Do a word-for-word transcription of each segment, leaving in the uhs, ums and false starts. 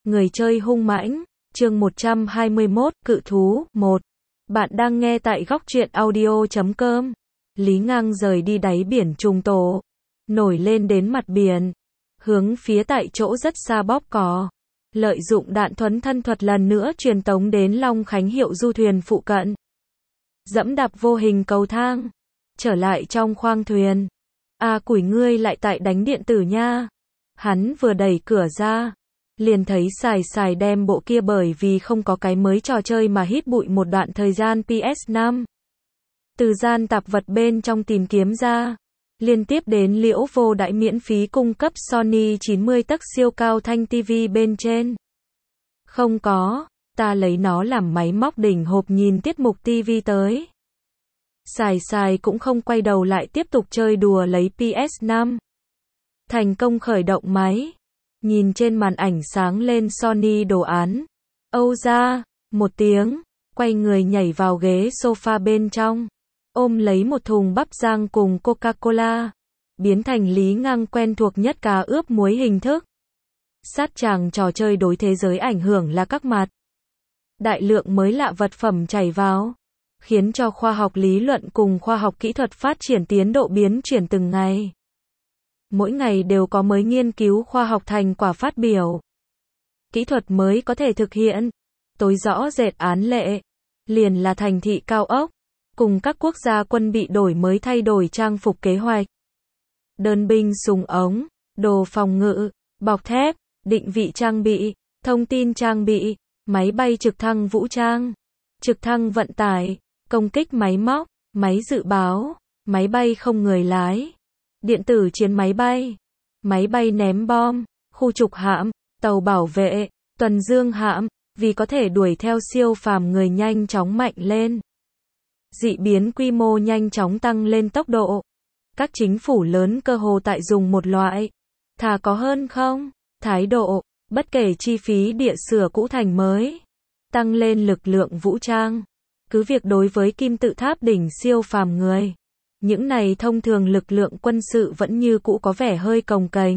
Người chơi hung mãnh, chương một trăm hai mươi mốt, cự thú, một. Bạn đang nghe tại góc truyện audio chấm com. Lý Ngang rời đi đáy biển trùng tổ, nổi lên đến mặt biển, hướng phía tại chỗ rất xa bóp cò. Lợi dụng đạn thuấn thân thuật lần nữa truyền tống đến Long Khánh hiệu du thuyền phụ cận. Dẫm đạp vô hình cầu thang, trở lại trong khoang thuyền. À củi ngươi lại tại đánh điện tử nha. Hắn vừa đẩy cửa ra, liền thấy xài xài đem bộ kia bởi vì không có cái mới trò chơi mà hít bụi một đoạn thời gian P S năm. Từ gian tạp vật bên trong tìm kiếm ra, liên tiếp đến Liễu Vô Đãi miễn phí cung cấp Sony chín mươi tấc siêu cao thanh ti vi bên trên. Không có, ta lấy nó làm máy móc đỉnh hộp nhìn tiết mục ti vi tới. Xài xài cũng không quay đầu lại tiếp tục chơi đùa lấy P S năm. Thành công khởi động máy. Nhìn trên màn ảnh sáng lên Sony đồ án. Âu ra, một tiếng, quay người nhảy vào ghế sofa bên trong. Ôm lấy một thùng bắp rang cùng Coca-Cola. Biến thành Lý Ngang quen thuộc nhất cá ướp muối hình thức. Sát tràng trò chơi đối thế giới ảnh hưởng là các mặt. Đại lượng mới lạ vật phẩm chảy vào, khiến cho khoa học lý luận cùng khoa học kỹ thuật phát triển tiến độ biến chuyển từng ngày. Mỗi ngày đều có mới nghiên cứu khoa học thành quả phát biểu. Kỹ thuật mới có thể thực hiện. Tối rõ rệt án lệ, liền là thành thị cao ốc, cùng các quốc gia quân bị đổi mới thay đổi trang phục kế hoạch. Đơn binh súng ống, đồ phòng ngự, bọc thép, định vị trang bị, thông tin trang bị, máy bay trực thăng vũ trang, trực thăng vận tải, công kích máy móc, máy dự báo, máy bay không người lái, điện tử chiến máy bay, máy bay ném bom, khu trục hạm, tàu bảo vệ, tuần dương hạm, vì có thể đuổi theo siêu phàm người nhanh chóng mạnh lên. Dị biến quy mô nhanh chóng tăng lên tốc độ. Các chính phủ lớn cơ hồ tại dùng một loại thà có hơn không thái độ, bất kể chi phí địa sửa cũ thành mới, tăng lên lực lượng vũ trang. Cứ việc đối với kim tự tháp đỉnh siêu phàm người, những này thông thường lực lượng quân sự vẫn như cũ có vẻ hơi cồng kềnh.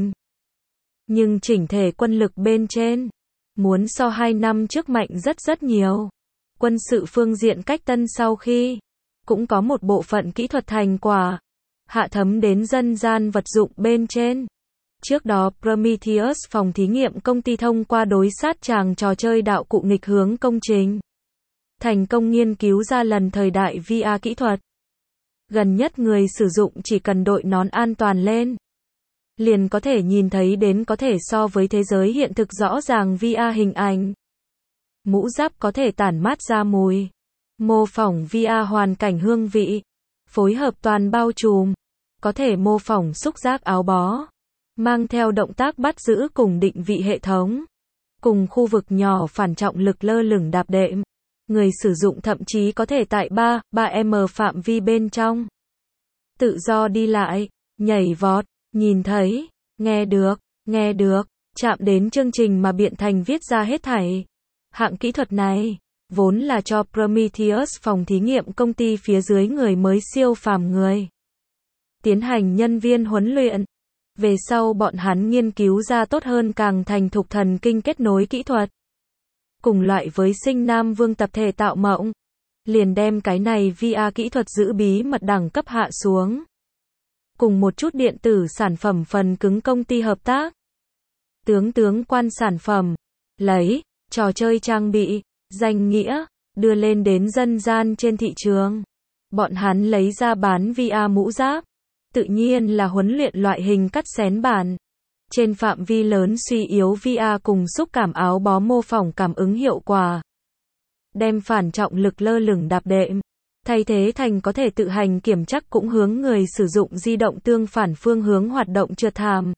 Nhưng chỉnh thể quân lực bên trên, muốn so hai năm trước mạnh rất rất nhiều. Quân sự phương diện cách tân sau khi, cũng có một bộ phận kỹ thuật thành quả, hạ thấm đến dân gian vật dụng bên trên. Trước đó Prometheus phòng thí nghiệm công ty thông qua đối sát tràng trò chơi đạo cụ nghịch hướng công trình. Thành công nghiên cứu ra lần thời đại V R kỹ thuật. Gần nhất người sử dụng chỉ cần đội nón an toàn lên, liền có thể nhìn thấy đến có thể so với thế giới hiện thực rõ ràng V R hình ảnh. Mũ giáp có thể tản mát ra mùi, mô phỏng V R hoàn cảnh hương vị, phối hợp toàn bao trùm, có thể mô phỏng xúc giác áo bó, mang theo động tác bắt giữ cùng định vị hệ thống, cùng khu vực nhỏ phản trọng lực lơ lửng đạp đệm. Người sử dụng thậm chí có thể tại ba, ba em phạm vi bên trong tự do đi lại, nhảy vọt, nhìn thấy, nghe được, nghe được, chạm đến chương trình mà biện thành viết ra hết thảy. Hạng kỹ thuật này, vốn là cho Prometheus phòng thí nghiệm công ty phía dưới người mới siêu phàm người tiến hành nhân viên huấn luyện. Về sau bọn hắn nghiên cứu ra tốt hơn càng thành thục thần kinh kết nối kỹ thuật. Cùng loại với sinh Nam Vương tập thể tạo mộng, liền đem cái này V R kỹ thuật giữ bí mật đẳng cấp hạ xuống. Cùng một chút điện tử sản phẩm phần cứng công ty hợp tác. Tướng tướng quan sản phẩm, lấy, trò chơi trang bị, danh nghĩa, đưa lên đến dân gian trên thị trường. Bọn hắn lấy ra bán V R mũ giáp, tự nhiên là huấn luyện loại hình cắt xén bản. Trên phạm vi lớn suy yếu V R cùng xúc cảm áo bó mô phỏng cảm ứng hiệu quả. Đem phản trọng lực lơ lửng đạp đệm, thay thế thành có thể tự hành kiểm chắc cũng hướng người sử dụng di động tương phản phương hướng hoạt động trượt thảm.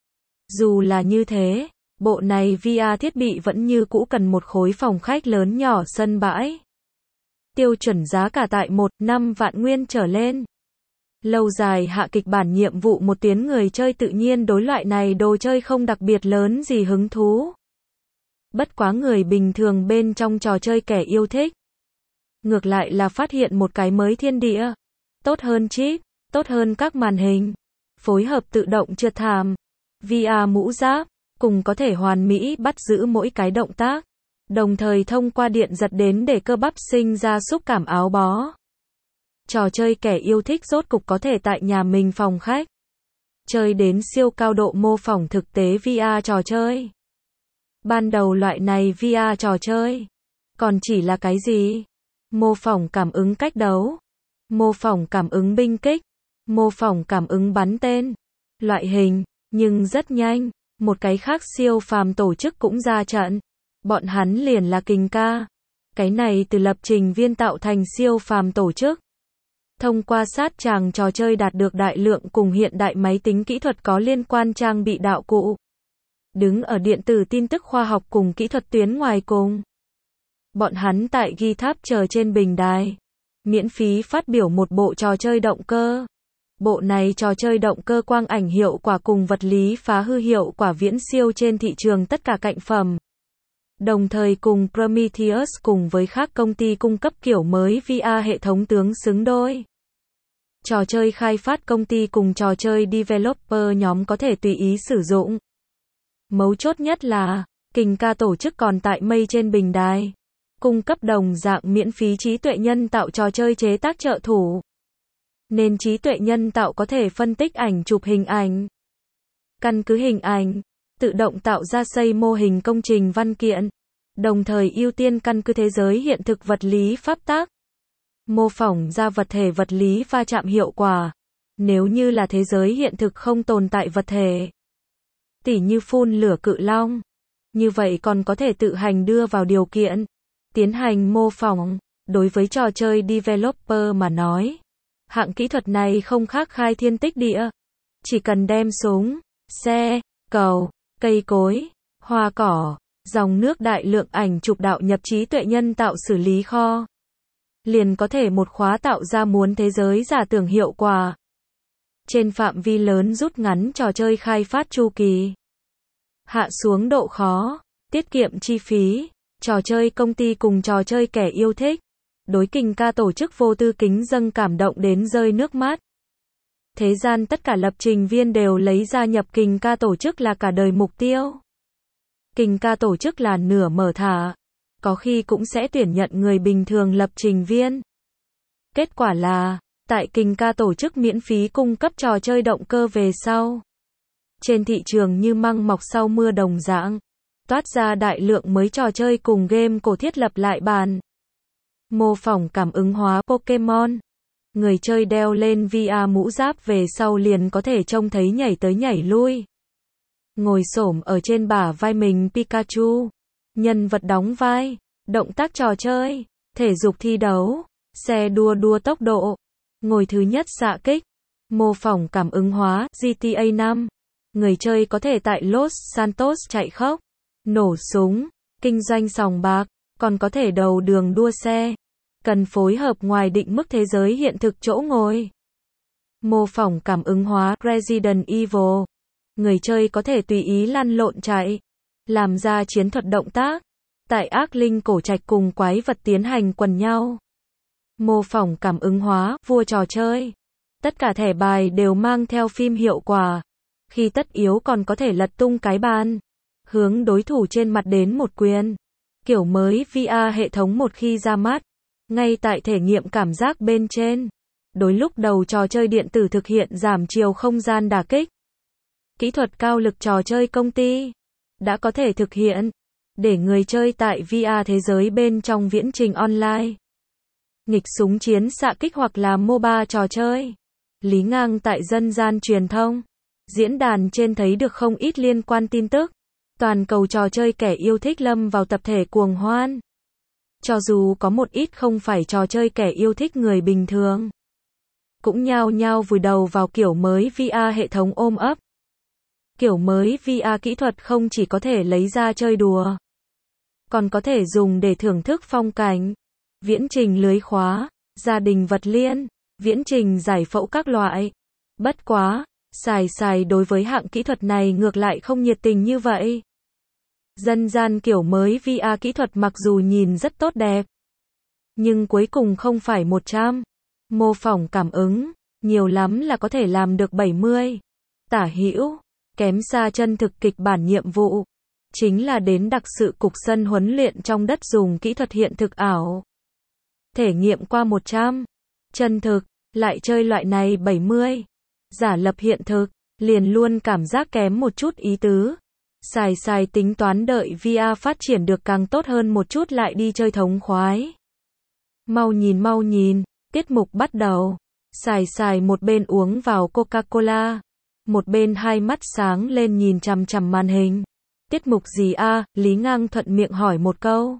Dù là như thế, bộ này V R thiết bị vẫn như cũ cần một khối phòng khách lớn nhỏ sân bãi. Tiêu chuẩn giá cả tại một phẩy năm vạn nguyên trở lên. Lâu dài hạ kịch bản nhiệm vụ một tiếng người chơi tự nhiên đối loại này đồ chơi không đặc biệt lớn gì hứng thú. Bất quá người bình thường bên trong trò chơi kẻ yêu thích. Ngược lại là phát hiện một cái mới thiên địa. Tốt hơn chip, tốt hơn các màn hình. Phối hợp tự động trượt thảm. V R mũ giáp, cùng có thể hoàn mỹ bắt giữ mỗi cái động tác, đồng thời thông qua điện giật đến để cơ bắp sinh ra xúc cảm áo bó. Trò chơi kẻ yêu thích rốt cục có thể tại nhà mình phòng khách chơi đến siêu cao độ mô phỏng thực tế vê rờ trò chơi. Ban đầu loại này vê rờ trò chơi còn chỉ là cái gì? Mô phỏng cảm ứng cách đấu, mô phỏng cảm ứng binh kích, mô phỏng cảm ứng bắn tên, loại hình, nhưng rất nhanh, một cái khác siêu phàm tổ chức cũng ra trận. Bọn hắn liền là Kình Ca. Cái này từ lập trình viên tạo thành siêu phàm tổ chức. Thông qua sát tràng trò chơi đạt được đại lượng cùng hiện đại máy tính kỹ thuật có liên quan trang bị đạo cụ. Đứng ở điện tử tin tức khoa học cùng kỹ thuật tuyến ngoài cùng. Bọn hắn tại GitHub chờ trên bình đài. Miễn phí phát biểu một bộ trò chơi động cơ. Bộ này trò chơi động cơ quang ảnh hiệu quả cùng vật lý phá hư hiệu quả viễn siêu trên thị trường tất cả cạnh phẩm. Đồng thời cùng Prometheus cùng với các công ty cung cấp kiểu mới vê rờ hệ thống tướng xứng đôi. Trò chơi khai phát công ty cùng trò chơi developer nhóm có thể tùy ý sử dụng. Mấu chốt nhất là, Kình Ca tổ chức còn tại mây trên bình đài. Cung cấp đồng dạng miễn phí trí tuệ nhân tạo trò chơi chế tác trợ thủ. Nên trí tuệ nhân tạo có thể phân tích ảnh chụp hình ảnh. Căn cứ hình ảnh, tự động tạo ra xây mô hình công trình văn kiện, đồng thời ưu tiên căn cứ thế giới hiện thực vật lý pháp tắc, mô phỏng ra vật thể vật lý va chạm hiệu quả, nếu như là thế giới hiện thực không tồn tại vật thể. Tỉ như phun lửa cự long, như vậy còn có thể tự hành đưa vào điều kiện, tiến hành mô phỏng, đối với trò chơi developer mà nói. Hạng kỹ thuật này không khác khai thiên tích địa, chỉ cần đem súng, xe, cầu, cây cối, hoa cỏ, dòng nước đại lượng ảnh chụp đạo nhập trí tuệ nhân tạo xử lý kho. Liền có thể một khóa tạo ra muốn thế giới giả tưởng hiệu quả. Trên phạm vi lớn rút ngắn trò chơi khai phát chu kỳ. Hạ xuống độ khó, tiết kiệm chi phí, trò chơi công ty cùng trò chơi kẻ yêu thích. Đối Kình Ca tổ chức vô tư kính dâng cảm động đến rơi nước mắt. Thế gian tất cả lập trình viên đều lấy gia nhập Kình Ca tổ chức là cả đời mục tiêu. Kình Ca tổ chức là nửa mở thả, có khi cũng sẽ tuyển nhận người bình thường lập trình viên. Kết quả là, tại Kình Ca tổ chức miễn phí cung cấp trò chơi động cơ về sau. Trên thị trường như măng mọc sau mưa đồng dạng, toát ra đại lượng mới trò chơi cùng game cổ thiết lập lại bàn. Mô phỏng cảm ứng hóa Pokemon. Người chơi đeo lên vê rờ mũ giáp về sau liền có thể trông thấy nhảy tới nhảy lui. Ngồi xổm ở trên bả vai mình Pikachu. Nhân vật đóng vai. Động tác trò chơi. Thể dục thi đấu. Xe đua đua tốc độ. Ngồi thứ nhất xạ kích. Mô phỏng cảm ứng hóa giê tê a năm. Người chơi có thể tại Los Santos chạy khốc. Nổ súng. Kinh doanh sòng bạc. Còn có thể đầu đường đua xe. Cần phối hợp ngoài định mức thế giới hiện thực chỗ ngồi. Mô phỏng cảm ứng hóa Resident Evil. Người chơi có thể tùy ý lăn lộn chạy. Làm ra chiến thuật động tác. Tại ác linh cổ trạch cùng quái vật tiến hành quần nhau. Mô phỏng cảm ứng hóa vua trò chơi. Tất cả thẻ bài đều mang theo phim hiệu quả. Khi tất yếu còn có thể lật tung cái bàn. Hướng đối thủ trên mặt đến một quyền. Kiểu mới vê rờ hệ thống một khi ra mắt. Ngay tại thể nghiệm cảm giác bên trên. Đối lúc đầu trò chơi điện tử thực hiện giảm chiều không gian đả kích. Kỹ thuật cao lực trò chơi công ty. Đã có thể thực hiện. Để người chơi tại vê rờ thế giới bên trong viễn trình online. Nghịch súng chiến xạ kích hoặc là MOBA trò chơi. Lý ngang tại dân gian truyền thông. Diễn đàn trên thấy được không ít liên quan tin tức. Toàn cầu trò chơi kẻ yêu thích lâm vào tập thể cuồng hoan. Cho dù có một ít không phải trò chơi kẻ yêu thích người bình thường. Cũng nhao nhao vùi đầu vào kiểu mới vê rờ hệ thống ôm ấp. Kiểu mới vê rờ kỹ thuật không chỉ có thể lấy ra chơi đùa. Còn có thể dùng để thưởng thức phong cảnh. Viễn trình lưới khóa, gia đình vật liên, viễn trình giải phẫu các loại. Bất quá, xài xài đối với hạng kỹ thuật này ngược lại không nhiệt tình như vậy. Dân gian kiểu mới vê rờ kỹ thuật mặc dù nhìn rất tốt đẹp. Nhưng cuối cùng không phải một trăm. Mô phỏng cảm ứng, nhiều lắm là có thể làm được bảy mươi. Tả hữu, kém xa chân thực kịch bản nhiệm vụ. Chính là đến đặc sự cục sân huấn luyện trong đất dùng kỹ thuật hiện thực ảo. Thể nghiệm qua một trăm. Chân thực, lại chơi loại này bảy mươi. Giả lập hiện thực, liền luôn cảm giác kém một chút ý tứ. Xài xài tính toán đợi vê rờ phát triển được càng tốt hơn một chút lại đi chơi thống khoái. Mau nhìn mau nhìn, tiết mục bắt đầu. Xài xài một bên uống vào Coca-Cola, một bên hai mắt sáng lên nhìn chằm chằm màn hình. Tiết mục gì a? Lý Ngang thuận miệng hỏi một câu.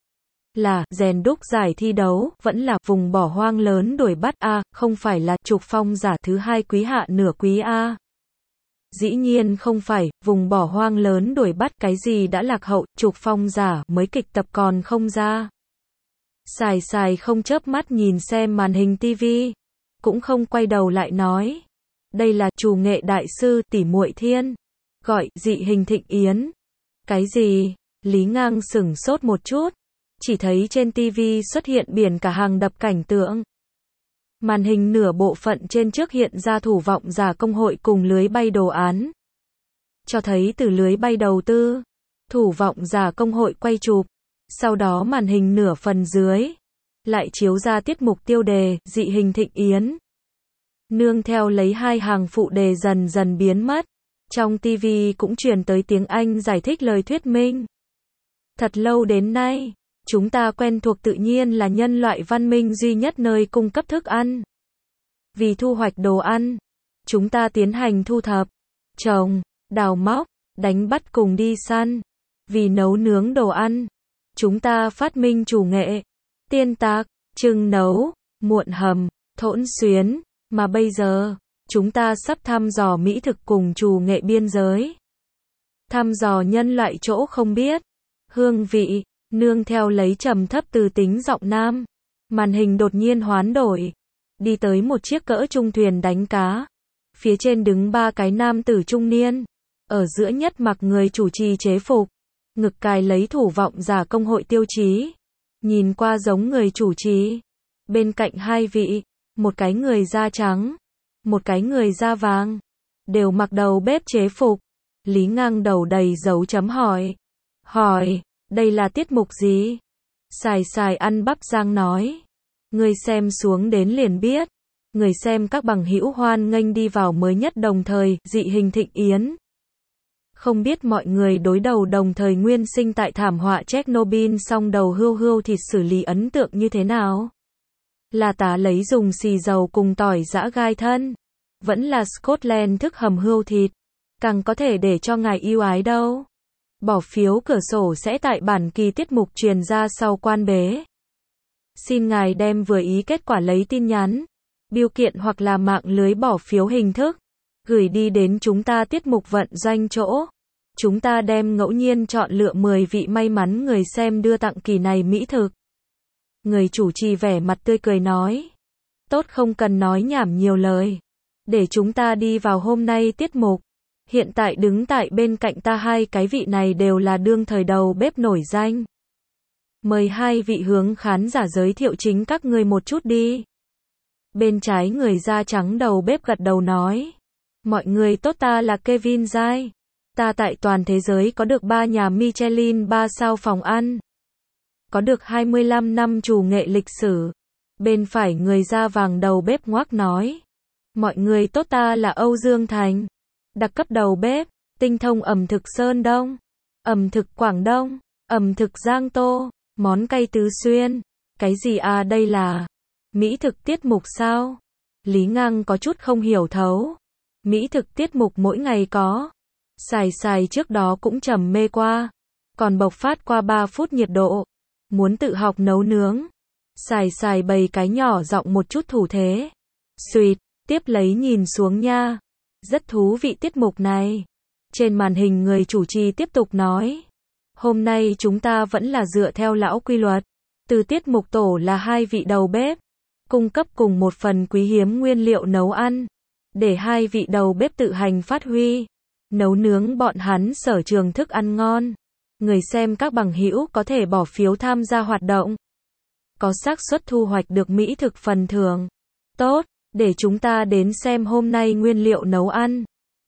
Là, rèn đúc giải thi đấu, vẫn là vùng bỏ hoang lớn đuổi bắt a, không phải là trục phong giả thứ hai quý hạ nửa quý a. Dĩ nhiên không phải, vùng bỏ hoang lớn đuổi bắt cái gì đã lạc hậu, trục phong giả mới kịch tập còn không ra. Xài xài không chớp mắt nhìn xem màn hình tivi, cũng không quay đầu lại nói. Đây là chủ nghệ đại sư tỷ muội thiên, gọi dị hình Thịnh Yến. Cái gì? Lý Ngang sửng sốt một chút, chỉ thấy trên tivi xuất hiện biển cả hàng đập cảnh tượng. Màn hình nửa bộ phận trên trước hiện ra thủ vọng giả công hội cùng lưới bay đồ án. Cho thấy từ lưới bay đầu tư, thủ vọng giả công hội quay chụp. Sau đó màn hình nửa phần dưới, lại chiếu ra tiết mục tiêu đề, dị hình Thịnh Yến. Nương theo lấy hai hàng phụ đề dần dần biến mất. Trong tivi cũng truyền tới tiếng Anh giải thích lời thuyết minh. Thật lâu đến nay, chúng ta quen thuộc tự nhiên là nhân loại văn minh duy nhất nơi cung cấp thức ăn. Vì thu hoạch đồ ăn, chúng ta tiến hành thu thập, trồng, đào móc, đánh bắt cùng đi săn. Vì nấu nướng đồ ăn, chúng ta phát minh chủ nghệ, tiên tạc, trưng nấu, muộn hầm, thỗn xuyến, mà bây giờ, chúng ta sắp thăm dò mỹ thực cùng chủ nghệ biên giới. Thăm dò nhân loại chỗ không biết, hương vị, nương theo lấy trầm thấp từ tính giọng nam. Màn hình đột nhiên hoán đổi, đi tới một chiếc cỡ trung thuyền đánh cá. Phía trên đứng ba cái nam tử trung niên, ở giữa nhất mặc người chủ trì chế phục, ngực cài lấy thủ vọng giả công hội tiêu chí, nhìn qua giống người chủ trì. Bên cạnh hai vị, một cái người da trắng, một cái người da vàng, đều mặc đầu bếp chế phục. Lý Ngang đầu đầy dấu chấm hỏi. Hỏi, đây là tiết mục gì? Xài xài ăn bắp rang nói. Người xem xuống đến liền biết. Người xem các bằng hữu hoan nghênh đi vào mới nhất đồng thời, dị hình Thịnh Yến. Không biết mọi người đối đầu đồng thời nguyên sinh tại thảm họa Chernobyl song đầu hươu hươu thịt xử lý ấn tượng như thế nào? Là tá lấy dùng xì dầu cùng tỏi giã gai thân. Vẫn là Scotland thức hầm hươu thịt. Càng có thể để cho ngài yêu ái đâu. Bỏ phiếu cửa sổ sẽ tại bản kỳ tiết mục truyền ra sau quan bế. Xin ngài đem vừa ý kết quả lấy tin nhắn, bưu kiện hoặc là mạng lưới bỏ phiếu hình thức, gửi đi đến chúng ta tiết mục vận doanh chỗ. Chúng ta đem ngẫu nhiên chọn lựa mười vị may mắn người xem đưa tặng kỳ này mỹ thực. Người chủ trì vẻ mặt tươi cười nói. Tốt, không cần nói nhảm nhiều lời. Để chúng ta đi vào hôm nay tiết mục. Hiện tại đứng tại bên cạnh ta hai cái vị này đều là đương thời đầu bếp nổi danh. Mời hai vị hướng khán giả giới thiệu chính các ngươi một chút đi. Bên trái người da trắng đầu bếp gật đầu nói. Mọi người tốt, ta là Kevin Giai. Ta tại toàn thế giới có được ba nhà Michelin ba sao phòng ăn. Có được hai mươi lăm năm chủ nghệ lịch sử. Bên phải người da vàng đầu bếp ngoác nói. Mọi người tốt, ta là Âu Dương Thành. Đặc cấp đầu bếp, tinh thông ẩm thực Sơn Đông, ẩm thực Quảng Đông, ẩm thực Giang Tô, món cay Tứ Xuyên. Cái gì à, đây là mỹ thực tiết mục sao? Lý Ngang có chút không hiểu thấu. Mỹ thực tiết mục mỗi ngày có. Xài xài trước đó cũng trầm mê qua, còn bộc phát qua ba phút nhiệt độ. Muốn tự học nấu nướng. Xài xài bày cái nhỏ giọng một chút thủ thế. Xuyệt, tiếp lấy nhìn xuống nha. Rất thú vị tiết mục này. Trên màn hình người chủ trì tiếp tục nói. Hôm nay chúng ta vẫn là dựa theo lão quy luật. Từ tiết mục tổ là hai vị đầu bếp. Cung cấp cùng một phần quý hiếm nguyên liệu nấu ăn. Để hai vị đầu bếp tự hành phát huy. Nấu nướng bọn hắn sở trường thức ăn ngon. Người xem các bằng hữu có thể bỏ phiếu tham gia hoạt động. Có xác suất thu hoạch được mỹ thực phần thưởng. Tốt, để chúng ta đến xem hôm nay nguyên liệu nấu ăn.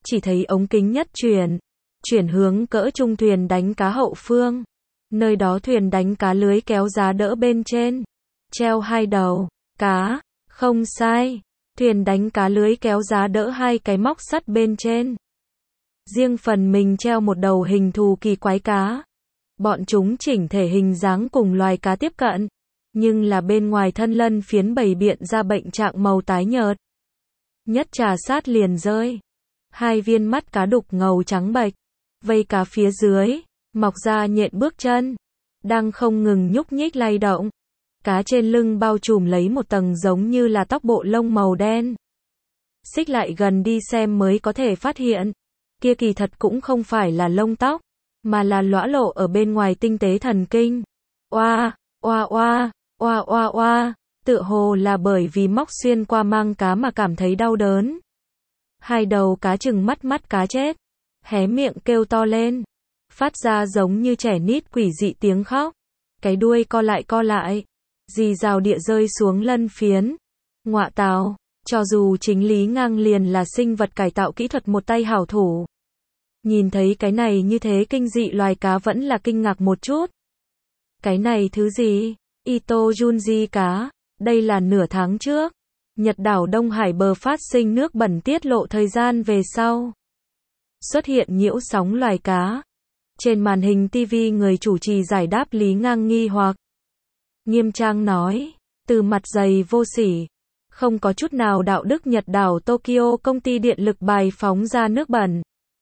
chỉ thấy ống kính nhất chuyển, chuyển hướng cỡ trung thuyền đánh cá hậu phương. Nơi đó thuyền đánh cá lưới kéo giá đỡ bên trên, treo hai đầu cá, không sai, thuyền đánh cá lưới kéo giá đỡ hai cái móc sắt bên trên. Riêng phần mình treo một đầu hình thù kỳ quái cá. Bọn chúng chỉnh thể hình dáng cùng loài cá tiếp cận, nhưng là bên ngoài thân lân phiến bày biện ra bệnh trạng màu tái nhợt. Nhất trà sát liền rơi. Hai viên mắt cá đục ngầu trắng bệch, vây cá phía dưới, mọc ra nhện bước chân, đang không ngừng nhúc nhích lay động. Cá trên lưng bao trùm lấy một tầng giống như là tóc bộ lông màu đen. Xích lại gần đi xem mới có thể phát hiện, kia kỳ thật cũng không phải là lông tóc, mà là lõa lộ ở bên ngoài tinh tế thần kinh. Oa, oa oa, oa oa oa, tựa hồ là bởi vì móc xuyên qua mang cá mà cảm thấy đau đớn. Hai đầu cá trừng mắt mắt cá chết, hé miệng kêu to lên, phát ra giống như trẻ nít quỷ dị tiếng khóc. Cái đuôi co lại co lại, rì rào địa rơi xuống lân phiến. Ngọa tào, cho dù chính Lý Ngang liền là sinh vật cải tạo kỹ thuật một tay hảo thủ. Nhìn thấy cái này như thế kinh dị loài cá vẫn là kinh ngạc một chút. Cái này thứ gì? Ito Junji cá. Đây là nửa tháng trước. Nhật đảo Đông Hải bờ phát sinh nước bẩn tiết lộ thời gian về sau. Xuất hiện nhiễu sóng loài cá. Trên màn hình ti vi người chủ trì giải đáp Lý Ngang nghi hoặc. Nghiêm trang nói, từ mặt dày vô sỉ, không có chút nào đạo đức Nhật đảo Tokyo công ty điện lực bài phóng ra nước bẩn.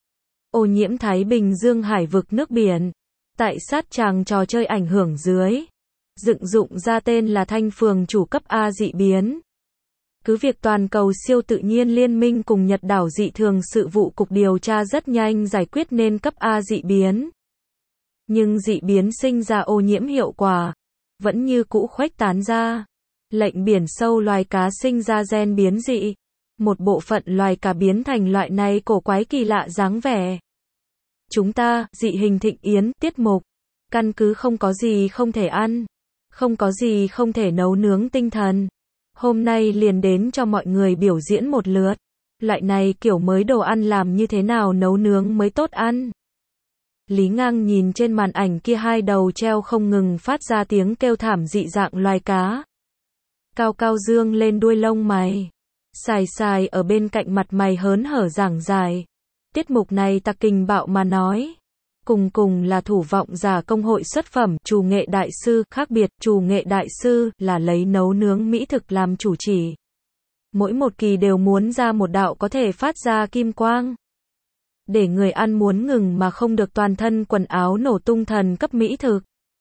Ô nhiễm Thái Bình Dương hải vực nước biển. Tại sát tràng trò chơi ảnh hưởng dưới. Dựng dụng ra tên là Thanh Phường chủ cấp A dị biến. Cứ việc toàn cầu siêu tự nhiên liên minh cùng Nhật đảo dị thường sự vụ cục điều tra rất nhanh giải quyết nên cấp A dị biến. Nhưng dị biến sinh ra ô nhiễm hiệu quả vẫn như cũ khuếch tán ra. Lệnh biển sâu loài cá sinh ra gen biến dị. Một bộ phận loài cá biến thành loại này cổ quái kỳ lạ dáng vẻ. Chúng ta, dị hình thịnh yến, tiết mục. Căn cứ không có gì không thể ăn. Không có gì không thể nấu nướng tinh thần. Hôm nay liền đến cho mọi người biểu diễn một lượt. Loại này kiểu mới đồ ăn làm như thế nào nấu nướng mới tốt ăn. Lý Ngang nhìn trên màn ảnh kia hai đầu treo không ngừng phát ra tiếng kêu thảm dị dạng loài cá. Cao cao dương lên đuôi lông mày. Xài xài ở bên cạnh mặt mày hớn hở giảng giải. Tiết mục này ta kình bạo mà nói. Cùng cùng là thủ vọng giả công hội xuất phẩm, chủ nghệ đại sư, khác biệt, chủ nghệ đại sư là lấy nấu nướng mỹ thực làm chủ chỉ. Mỗi một kỳ đều muốn ra một đạo có thể phát ra kim quang. Để người ăn muốn ngừng mà không được toàn thân quần áo nổ tung thần cấp mỹ thực.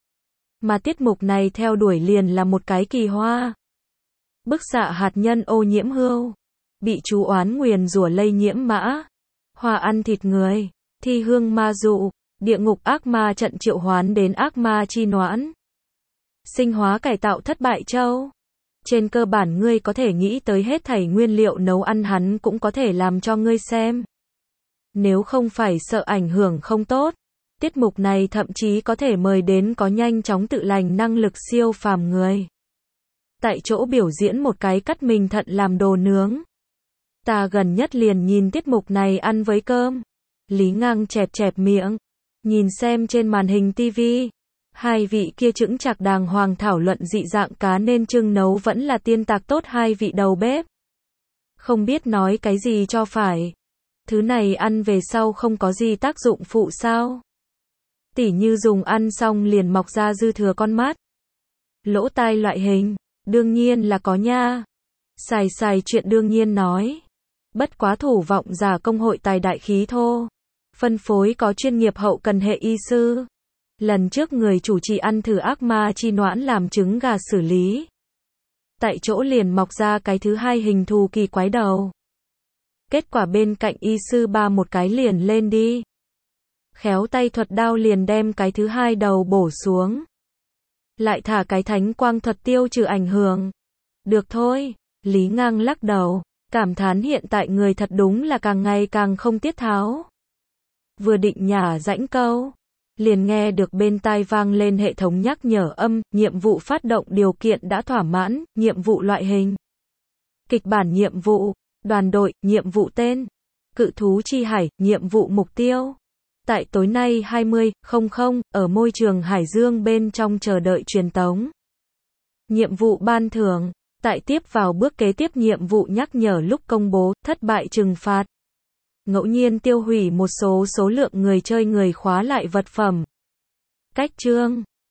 Mà tiết mục này theo đuổi liền là một cái kỳ hoa. Bức xạ hạt nhân ô nhiễm hươu. Bị chú oán nguyền rủa lây nhiễm mã. Hòa ăn thịt người. Thi hương ma dụ. Địa ngục ác ma trận triệu hoán đến ác ma chi noãn. Sinh hóa cải tạo thất bại châu. Trên cơ bản ngươi có thể nghĩ tới hết thảy nguyên liệu nấu ăn hắn cũng có thể làm cho ngươi xem. Nếu không phải sợ ảnh hưởng không tốt, tiết mục này thậm chí có thể mời đến có nhanh chóng tự lành năng lực siêu phàm người. Tại chỗ biểu diễn một cái cắt mình thận làm đồ nướng. Ta gần nhất liền nhìn tiết mục này ăn với cơm. Lý Ngang chẹp chẹp miệng. Nhìn xem trên màn hình ti vi. Hai vị kia chững chạc đàng hoàng thảo luận dị dạng cá nên trưng nấu vẫn là tiên tạc tốt hai vị đầu bếp. Không biết nói cái gì cho phải. Thứ này ăn về sau không có gì tác dụng phụ sao? Tỉ như dùng ăn xong liền mọc ra dư thừa con mắt. Lỗ tai loại hình. Đương nhiên là có nha. Xài xài chuyện đương nhiên nói. Bất quá thủ vọng giả công hội tài đại khí thô. Phân phối có chuyên nghiệp hậu cần hệ y sư. Lần trước người chủ trì ăn thử ác ma chi noãn làm trứng gà xử lý. Tại chỗ liền mọc ra cái thứ hai hình thù kỳ quái đầu. Kết quả bên cạnh y sư ba một cái liền lên đi. Khéo tay thuật đao liền đem cái thứ hai đầu bổ xuống. Lại thả cái thánh quang thuật tiêu trừ ảnh hưởng. Được thôi, Lý Ngang lắc đầu, cảm thán hiện tại người thật đúng là càng ngày càng không tiết tháo. Vừa định nhả rãnh câu, liền nghe được bên tai vang lên hệ thống nhắc nhở âm, nhiệm vụ phát động điều kiện đã thỏa mãn, nhiệm vụ loại hình. Kịch bản nhiệm vụ, đoàn đội, nhiệm vụ tên, Cự thú chi hải, nhiệm vụ mục tiêu. Tại tối nay hai mươi không không, ở môi trường Hải Dương bên trong chờ đợi truyền tống. Nhiệm vụ ban thưởng. Tại tiếp vào bước kế tiếp nhiệm vụ nhắc nhở lúc công bố, thất bại trừng phạt. Ngẫu nhiên tiêu hủy một số số lượng người chơi người khóa lại vật phẩm. Cách chương.